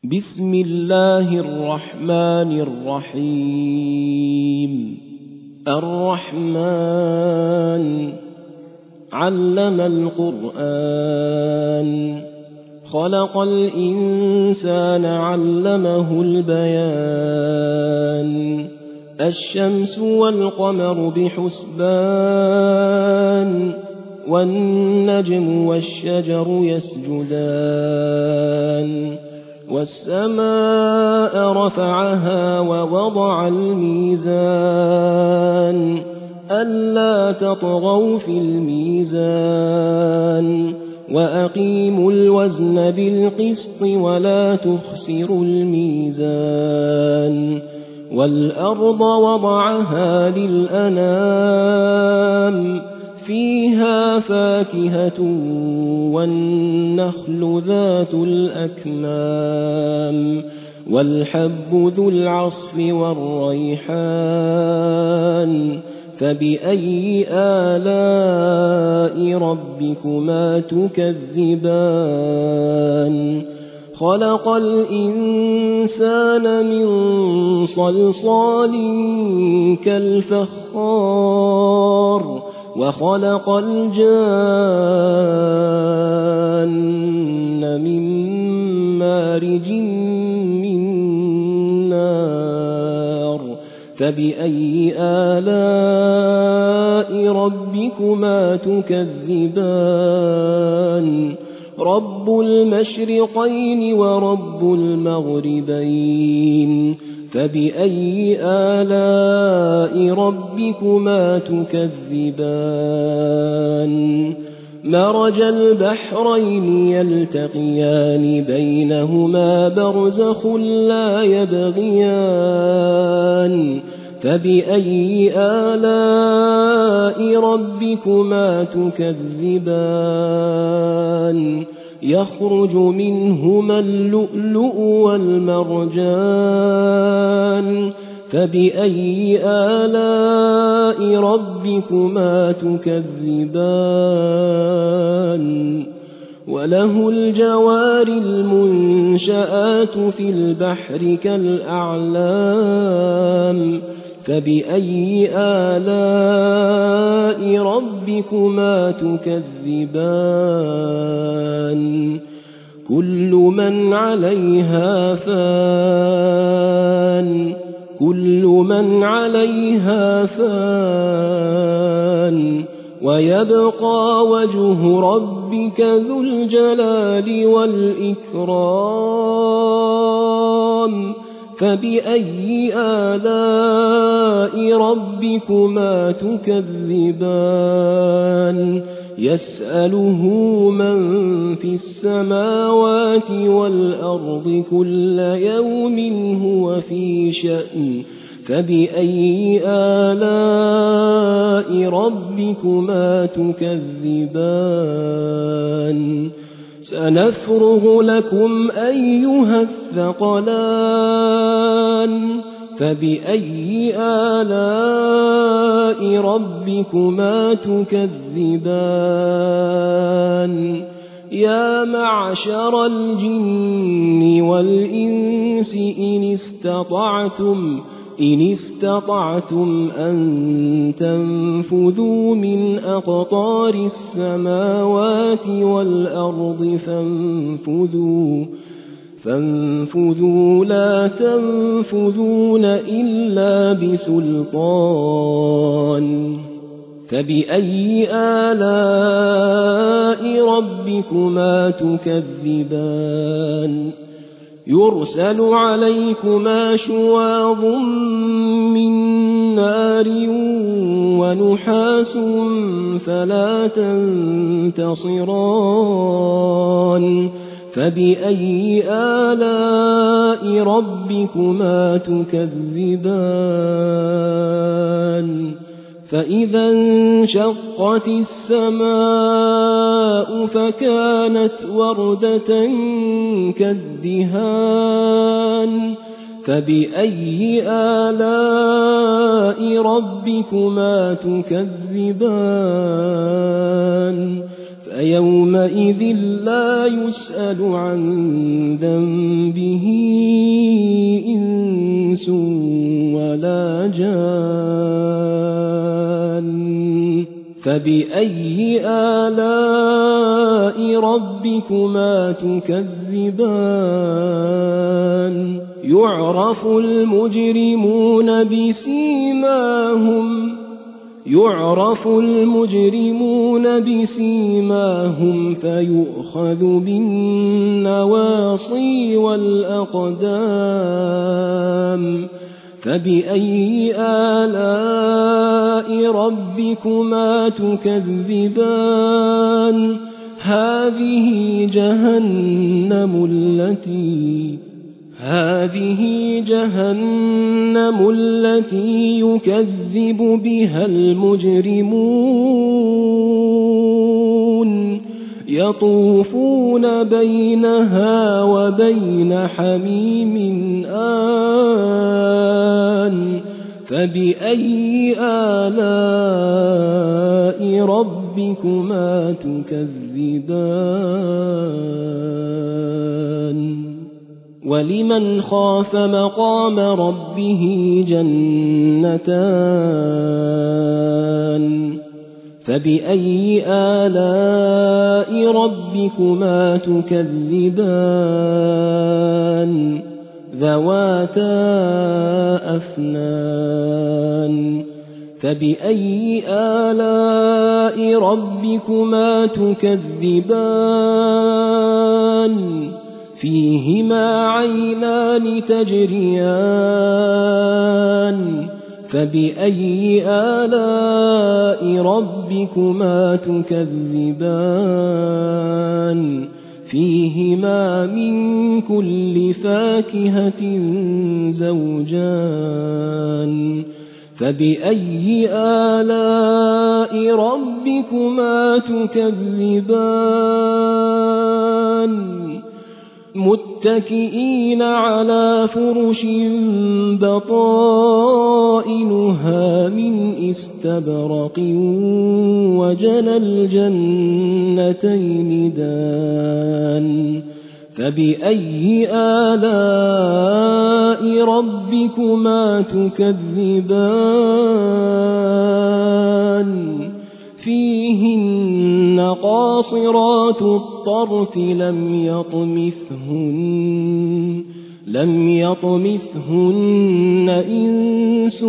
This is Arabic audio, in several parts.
بسم الله الرحمن الرحيم. الرحمن علم القرآن، خلق الإنسان علمه البيان. الشمس والقمر بحسبان، والنجم والشجر يسجدان. والسماء رفعها ووضع الميزان، ألا تطغوا في الميزان، وأقيموا الوزن بالقسط ولا تخسروا الميزان. والأرض وضعها للأنام، فيها فاكهة والنخل ذات الأكمام، والحب ذو العصف والريحان. فبأي آلاء ربكما تكذبان؟ خلق الإنسان من صلصال كالفخار، وخلق الجان من مارج من نار. فبأي آلاء ربكما تكذبان؟ رب المشرقين ورب المغربين. فبأي آلاء ربكما تكذبان؟ مرج البحرين يلتقيان، بينهما برزخ لا يبغيان. فبأي آلاء ربكما تكذبان؟ يخرج منهما اللؤلؤ والمرجان. فبأي آلاء ربكما تكذبان؟ وله الجوار المنشآت في البحر كالأعلام. فبأي آلاء ربكما تكذبان؟ كل من عليها فان، كل من عليها فان، ويبقى وجه ربك ذو الجلال والإكرام. فبأي آلاء ربكما تكذبان؟ يسأله من في السماوات والأرض كل يوم هو في شأن. فبأي آلاء ربكما تكذبان؟ سنفرغ لكم أيها الثقلان. فبأي آلاء ربكما تكذبان؟ يا معشر الجن والإنس إن استطعتم أن تنفذوا من أقطار السماوات والأرض فانفذوا لا تنفذون إلا بسلطان. فبأي آلاء ربكما تكذبان؟ يرسل عليكما شواظ من نار ونحاس فلا تنتصران. فبأي آلاء ربكما تكذبان؟ فإذا انشقت السماء فكانت وردة كالدهان. فبأي آلاء ربكما تكذبان؟ فيومئذ لا يسأل عن ذنبه فبأي آلاء ربكما تكذبان يعرف المجرمون بسيماهم فيؤخذ بالنواصي والأقدام فبأي آلاء ربكما تكذبان هذه جهنم التي يكذب بها المجرمون يطوفون بينها وبين حميم آن فبأي آلاء ربكما تكذبان ولمن خاف مقام ربه جنتان فبأي آلاء ربكما تكذبان ذواتا أفنان فبأي آلاء ربكما تكذبان فيهما عينان تجريان فبأي آلاء ربكما تكذبان فيهما من كل فاكهة زوجان فبأي آلاء ربكما تكذبان متكئين على فرش بطائنها من استبرق وجنى الجنتين دان فبأي آلاء ربكما تكذبان فيهن قاصرات الطرف لم يطمثهن إنس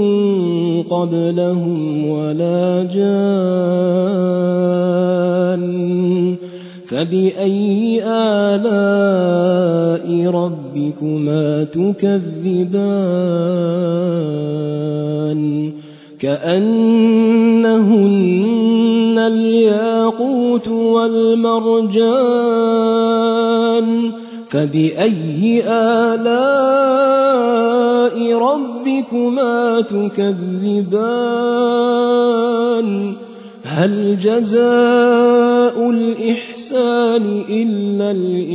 قبلهم ولا جان فبأي آلاء ربكما تكذبان كأنهن الياقوت والمرجان فبأي آلاء ربكما تكذبان هل جزاء الإحسان إلا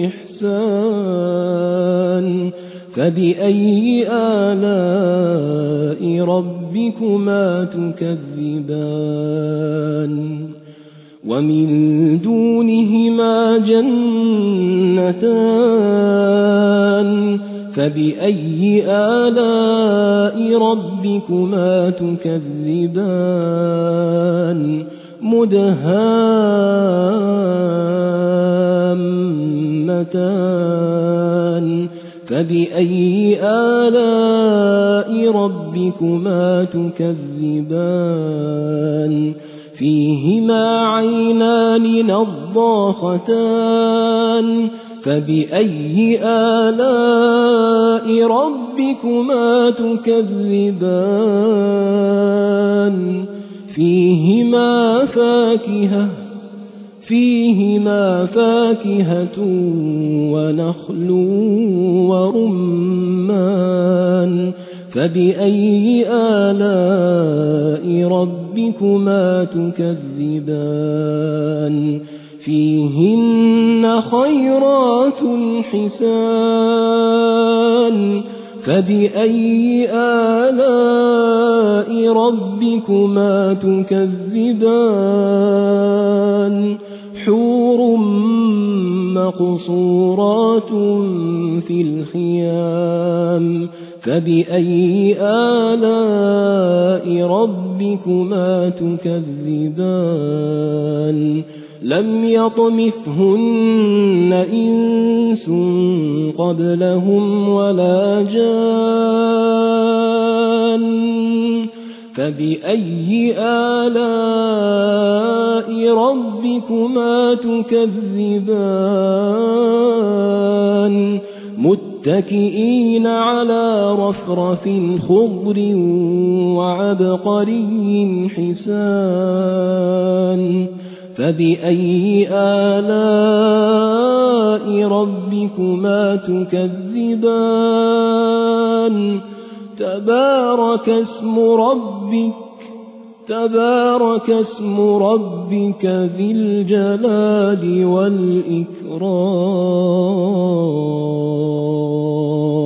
الإحسان فبأي آلاء ربكما تكذبان ومن دونهما جنتان فبأي آلاء ربكما تكذبان مدهامتان فبأي آلاء ربكما تكذبان فيهما عينان نضاختان فبأي آلاء ربكما تكذبان فيهما فاكهة ونخل ورمان فبأي آلاء ربكما تكذبان فيهن خيرات حسان فبأي آلاء ربكما تكذبان حور مقصورات في الخيام فبأي آلاء ربكما تكذبان لم يطمثهن إنس قبلهم ولا جان فبأي آلاء ربكما تكذبان متكئين على رفرف خضر وعبقري حسان فبأي آلاء ربكما تكذبان تبارك اسم ربك ذي الجلال والإكرام